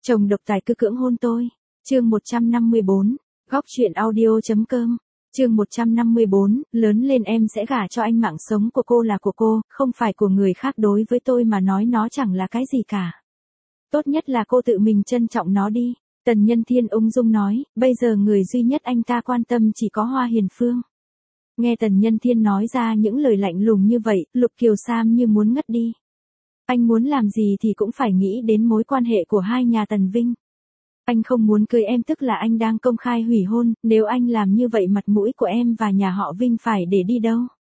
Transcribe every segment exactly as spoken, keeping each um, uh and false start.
Chồng độc tài cứ cưỡng hôn tôi. Chương một trăm năm mươi bốn, góc truyện audio.com. Chương một trăm năm mươi bốn, lớn lên em sẽ gả cho anh, mạng sống của cô là của cô, không phải của người khác. Đối với tôi mà nói nó chẳng là cái gì cả. Tốt nhất là cô tự mình trân trọng nó đi. Tần Nhân Thiên ung dung nói, bây giờ người duy nhất anh ta quan tâm chỉ có Hoa Hiền Phương. Nghe Tần Nhân Thiên nói ra những lời lạnh lùng như vậy, Lục Kiều Sam như muốn ngất đi. Anh muốn làm gì thì cũng phải nghĩ đến mối quan hệ của hai nhà Tần Vinh. Anh không muốn cưới em tức là anh đang công khai hủy hôn, nếu anh làm như vậy mặt mũi của em và nhà họ Vinh phải để đi đâu.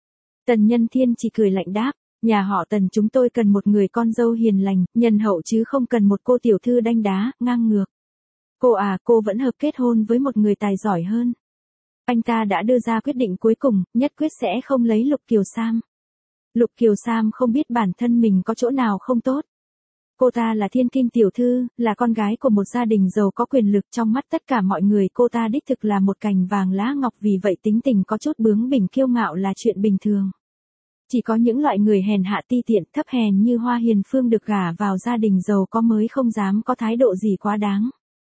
Tần Nhân Thiên chỉ cười lạnh đáp, nhà họ Tần chúng tôi cần một người con dâu hiền lành, nhân hậu chứ không cần một cô tiểu thư đanh đá, ngang ngược. Cô à, cô vẫn hợp kết hôn với một người tài giỏi hơn. Anh ta đã đưa ra quyết định cuối cùng, nhất quyết sẽ không lấy Lục Kiều Sam. Lục Kiều Sam không biết bản thân mình có chỗ nào không tốt. Cô ta là thiên kim tiểu thư, là con gái của một gia đình giàu có quyền lực, trong mắt tất cả mọi người cô ta đích thực là một cành vàng lá ngọc, vì vậy tính tình có chút bướng bỉnh kiêu ngạo là chuyện bình thường. Chỉ có những loại người hèn hạ ti tiện thấp hèn như Hoa Hiền Phương được gả vào gia đình giàu có mới không dám có thái độ gì quá đáng.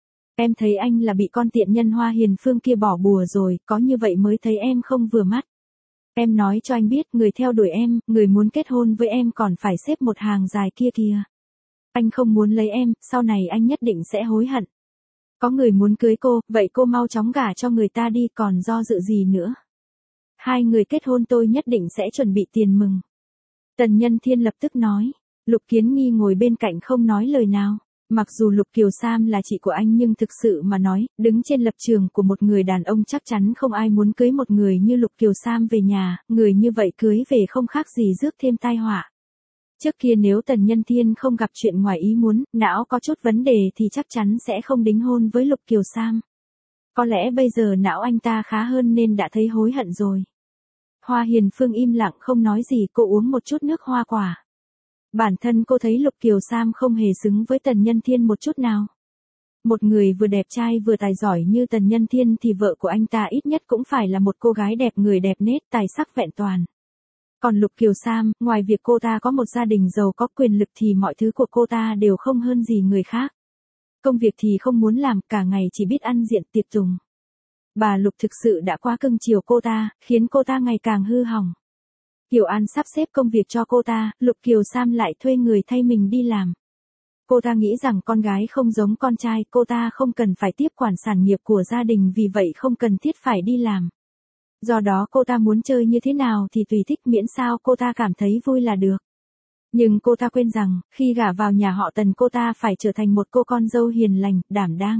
Em thấy anh là bị con tiện nhân Hoa Hiền Phương kia bỏ bùa rồi, có như vậy mới thấy em không vừa mắt. Em nói cho anh biết, người theo đuổi em, người muốn kết hôn với em còn phải xếp một hàng dài kia kìa. Anh không muốn lấy em, sau này anh nhất định sẽ hối hận. Có người muốn cưới cô, vậy cô mau chóng gả cho người ta đi, còn do dự gì nữa. Hai người kết hôn tôi nhất định sẽ chuẩn bị tiền mừng. Tần Nhân Thiên lập tức nói. Lục Kiến Nghi ngồi bên cạnh không nói lời nào. Mặc dù Lục Kiều Sam là chị của anh nhưng thực sự mà nói, đứng trên lập trường của một người đàn ông chắc chắn không ai muốn cưới một người như Lục Kiều Sam về nhà, người như vậy cưới về không khác gì rước thêm tai họa. Trước kia nếu Tần Nhân Thiên không gặp chuyện ngoài ý muốn, não có chút vấn đề thì chắc chắn sẽ không đính hôn với Lục Kiều Sam. Có lẽ bây giờ não anh ta khá hơn nên đã thấy hối hận rồi. Hoa Hiền Phương im lặng không nói gì, cô uống một chút nước hoa quả. Bản thân cô thấy Lục Kiều Sam không hề xứng với Tần Nhân Thiên một chút nào. Một người vừa đẹp trai vừa tài giỏi như Tần Nhân Thiên thì vợ của anh ta ít nhất cũng phải là một cô gái đẹp, người đẹp nết, tài sắc vẹn toàn. Còn Lục Kiều Sam, ngoài việc cô ta có một gia đình giàu có quyền lực thì mọi thứ của cô ta đều không hơn gì người khác. Công việc thì không muốn làm, cả ngày chỉ biết ăn diện tiệc tùng. Bà Lục thực sự đã quá cưng chiều cô ta, khiến cô ta ngày càng hư hỏng. Kiều An sắp xếp công việc cho cô ta, Lục Kiều Sam lại thuê người thay mình đi làm. Cô ta nghĩ rằng con gái không giống con trai, cô ta không cần phải tiếp quản sản nghiệp của gia đình, vì vậy không cần thiết phải đi làm. Do đó cô ta muốn chơi như thế nào thì tùy thích, miễn sao cô ta cảm thấy vui là được. Nhưng cô ta quên rằng, khi gả vào nhà họ Tần cô ta phải trở thành một cô con dâu hiền lành, đảm đang.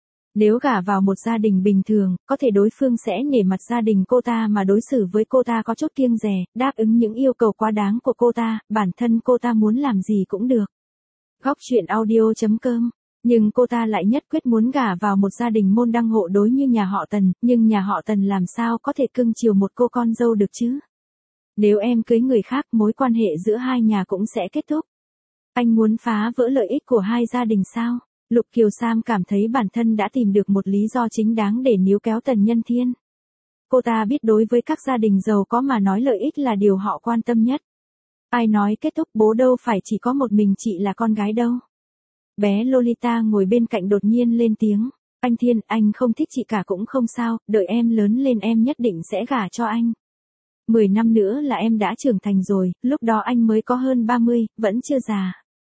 Nếu gả vào một gia đình bình thường, có thể đối phương sẽ nể mặt gia đình cô ta mà đối xử với cô ta có chút kiêng dè, đáp ứng những yêu cầu quá đáng của cô ta, bản thân cô ta muốn làm gì cũng được. Góc truyện audio.com. Nhưng cô ta lại nhất quyết muốn gả vào một gia đình môn đăng hộ đối như nhà họ Tần, nhưng nhà họ Tần làm sao có thể cưng chiều một cô con dâu được chứ? Nếu em cưới người khác, mối quan hệ giữa hai nhà cũng sẽ kết thúc. Anh muốn phá vỡ lợi ích của hai gia đình sao? Lục Kiều Sam cảm thấy bản thân đã tìm được một lý do chính đáng để níu kéo Tần Nhân Thiên. Cô ta biết đối với các gia đình giàu có mà nói lợi ích là điều họ quan tâm nhất. Ai nói kết thúc, bố đâu phải chỉ có một mình chị là con gái đâu. Bé Lolita ngồi bên cạnh đột nhiên lên tiếng. Anh Thiên, anh không thích chị cả cũng không sao, đợi em lớn lên em nhất định sẽ gả cho anh. Mười năm nữa là em đã trưởng thành rồi, lúc đó anh mới có hơn ba mươi, vẫn chưa già.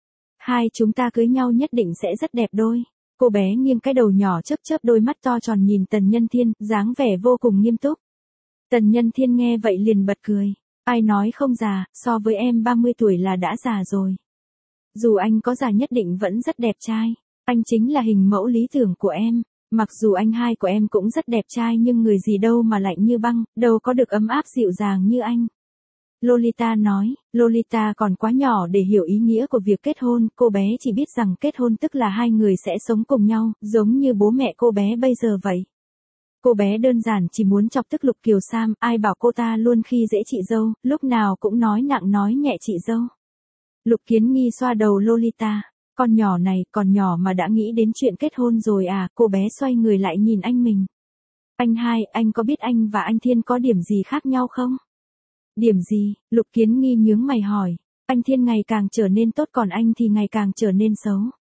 Hai chúng ta cưới nhau nhất định sẽ rất đẹp đôi. Cô bé nghiêng cái đầu nhỏ chớp chớp đôi mắt to tròn nhìn Tần Nhân Thiên, dáng vẻ vô cùng nghiêm túc. Tần Nhân Thiên nghe vậy liền bật cười. Ai nói không già, so với em ba mươi tuổi là đã già rồi. Dù anh có già nhất định vẫn rất đẹp trai. Anh chính là hình mẫu lý tưởng của em. Mặc dù anh hai của em cũng rất đẹp trai nhưng người gì đâu mà lạnh như băng, đâu có được ấm áp dịu dàng như anh. Lolita nói, Lolita còn quá nhỏ để hiểu ý nghĩa của việc kết hôn, cô bé chỉ biết rằng kết hôn tức là hai người sẽ sống cùng nhau, giống như bố mẹ cô bé bây giờ vậy. Cô bé đơn giản chỉ muốn chọc tức Lục Kiều Sam, ai bảo cô ta luôn khi dễ chị dâu, lúc nào cũng nói nặng nói nhẹ chị dâu. Lục Kiến Nghi xoa đầu Lolita, con nhỏ này, còn nhỏ mà đã nghĩ đến chuyện kết hôn rồi à, cô bé xoay người lại nhìn anh mình. Anh hai, anh có biết anh và anh Thiên có điểm gì khác nhau không? Điểm gì? Lục Kiến Nghi nhướng mày hỏi. Anh Thiên ngày càng trở nên tốt còn anh thì ngày càng trở nên xấu.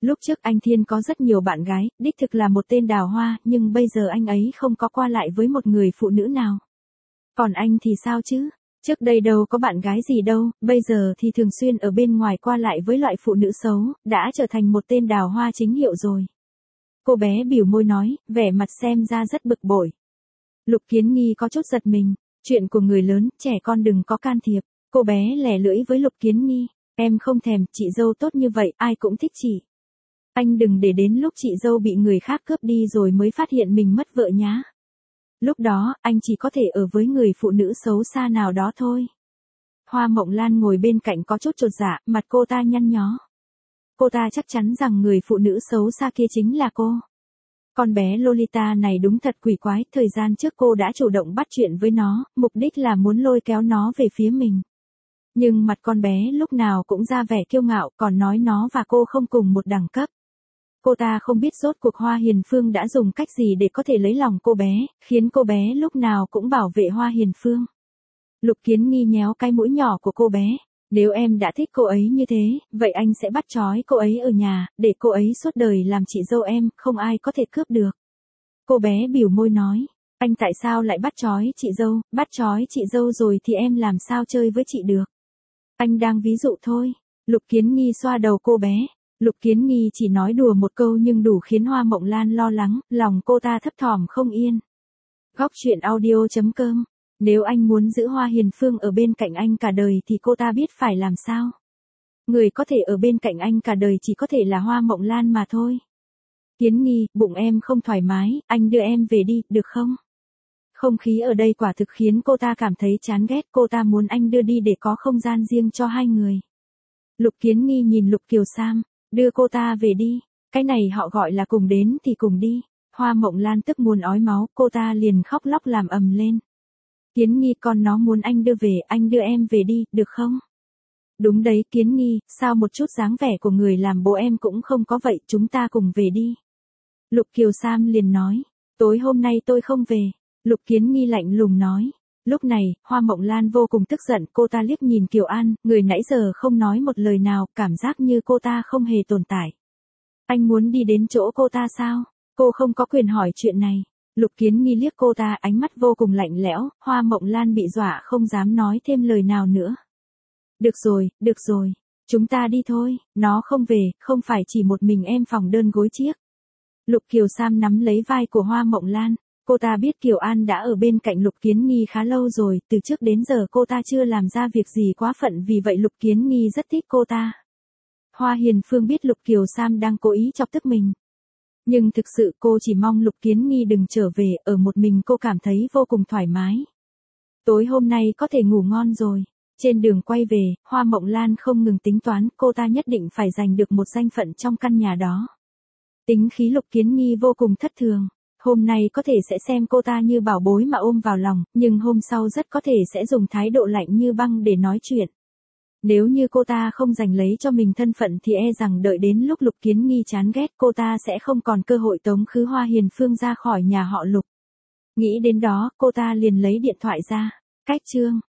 Lúc trước anh Thiên có rất nhiều bạn gái, đích thực là một tên đào hoa, nhưng bây giờ anh ấy không có qua lại với một người phụ nữ nào. Còn anh thì sao chứ? Trước đây đâu có bạn gái gì đâu, bây giờ thì thường xuyên ở bên ngoài qua lại với loại phụ nữ xấu, đã trở thành một tên đào hoa chính hiệu rồi. Cô bé bỉu môi nói, vẻ mặt xem ra rất bực bội. Lục Kiến Nghi có chút giật mình, chuyện của người lớn, trẻ con đừng có can thiệp. Cô bé lẻ lưỡi với Lục Kiến Nghi, em không thèm, chị dâu tốt như vậy, ai cũng thích chị. Anh đừng để đến lúc chị dâu bị người khác cướp đi rồi mới phát hiện mình mất vợ nhá. Lúc đó, anh chỉ có thể ở với người phụ nữ xấu xa nào đó thôi. Hoa Mộng Lan ngồi bên cạnh có chút chột dạ, mặt cô ta nhăn nhó. Cô ta chắc chắn rằng người phụ nữ xấu xa kia chính là cô. Con bé Lolita này đúng thật quỷ quái, thời gian trước cô đã chủ động bắt chuyện với nó, mục đích là muốn lôi kéo nó về phía mình. Nhưng mặt con bé lúc nào cũng ra vẻ kiêu ngạo, còn nói nó và cô không cùng một đẳng cấp. Cô ta không biết rốt cuộc Hoa Hiền Phương đã dùng cách gì để có thể lấy lòng cô bé, khiến cô bé lúc nào cũng bảo vệ Hoa Hiền Phương. Lục Kiến Nghi nhéo cái mũi nhỏ của cô bé. Nếu em đã thích cô ấy như thế, vậy anh sẽ bắt trói cô ấy ở nhà, để cô ấy suốt đời làm chị dâu em, không ai có thể cướp được. Cô bé bỉu môi nói, anh tại sao lại bắt trói chị dâu, bắt trói chị dâu rồi thì em làm sao chơi với chị được. Anh đang ví dụ thôi. Lục Kiến Nghi xoa đầu cô bé. Lục Kiến Nghi chỉ nói đùa một câu nhưng đủ khiến Hoa Mộng Lan lo lắng, lòng cô ta thấp thỏm không yên. Góc truyện audio chấm com. Nếu anh muốn giữ Hoa Hiền Phương ở bên cạnh anh cả đời thì cô ta biết phải làm sao. Người có thể ở bên cạnh anh cả đời chỉ có thể là Hoa Mộng Lan mà thôi. Kiến Nghi, bụng em không thoải mái, anh đưa em về đi, được không? Không khí ở đây quả thực khiến cô ta cảm thấy chán ghét, cô ta muốn anh đưa đi để có không gian riêng cho hai người. Lục Kiến Nghi nhìn Lục Kiều Sam, đưa cô ta về đi, cái này họ gọi là cùng đến thì cùng đi. Hoa Mộng Lan tức muốn ói máu, cô ta liền khóc lóc làm ầm lên. Kiến Nghi, con nó muốn anh đưa về, anh đưa em về đi, được không? Đúng đấy Kiến Nghi, sao một chút dáng vẻ của người làm bố em cũng không có vậy, chúng ta cùng về đi. Lục Kiều Sam liền nói, tối hôm nay tôi không về. Lục Kiến Nghi lạnh lùng nói. Lúc này, Hoa Mộng Lan vô cùng tức giận, cô ta liếc nhìn Kiều An, người nãy giờ không nói một lời nào, cảm giác như cô ta không hề tồn tại. Anh muốn đi đến chỗ cô ta sao? Cô không có quyền hỏi chuyện này. Lục Kiến Nghi liếc cô ta, ánh mắt vô cùng lạnh lẽo, Hoa Mộng Lan bị dọa không dám nói thêm lời nào nữa. Được rồi, được rồi, chúng ta đi thôi, nó không về, không phải chỉ một mình em phòng đơn gối chiếc. Lục Kiều Sam nắm lấy vai của Hoa Mộng Lan, cô ta biết Kiều An đã ở bên cạnh Lục Kiến Nghi khá lâu rồi, từ trước đến giờ cô ta chưa làm ra việc gì quá phận, vì vậy Lục Kiến Nghi rất thích cô ta. Hoa Hiền Phương biết Lục Kiều Sam đang cố ý chọc tức mình. Nhưng thực sự cô chỉ mong Lục Kiến Nghi đừng trở về, ở một mình cô cảm thấy vô cùng thoải mái. Tối hôm nay có thể ngủ ngon rồi. Trên đường quay về, Hoa Mộng Lan không ngừng tính toán, cô ta nhất định phải giành được một danh phận trong căn nhà đó. Tính khí Lục Kiến Nghi vô cùng thất thường. Hôm nay có thể sẽ xem cô ta như bảo bối mà ôm vào lòng, nhưng hôm sau rất có thể sẽ dùng thái độ lạnh như băng để nói chuyện. Nếu như cô ta không giành lấy cho mình thân phận thì e rằng đợi đến lúc Lục Kiến Nghi chán ghét cô ta sẽ không còn cơ hội tống khứ Hoa Hiền Phương ra khỏi nhà họ Lục. Nghĩ đến đó, cô ta liền lấy điện thoại ra. Cách chương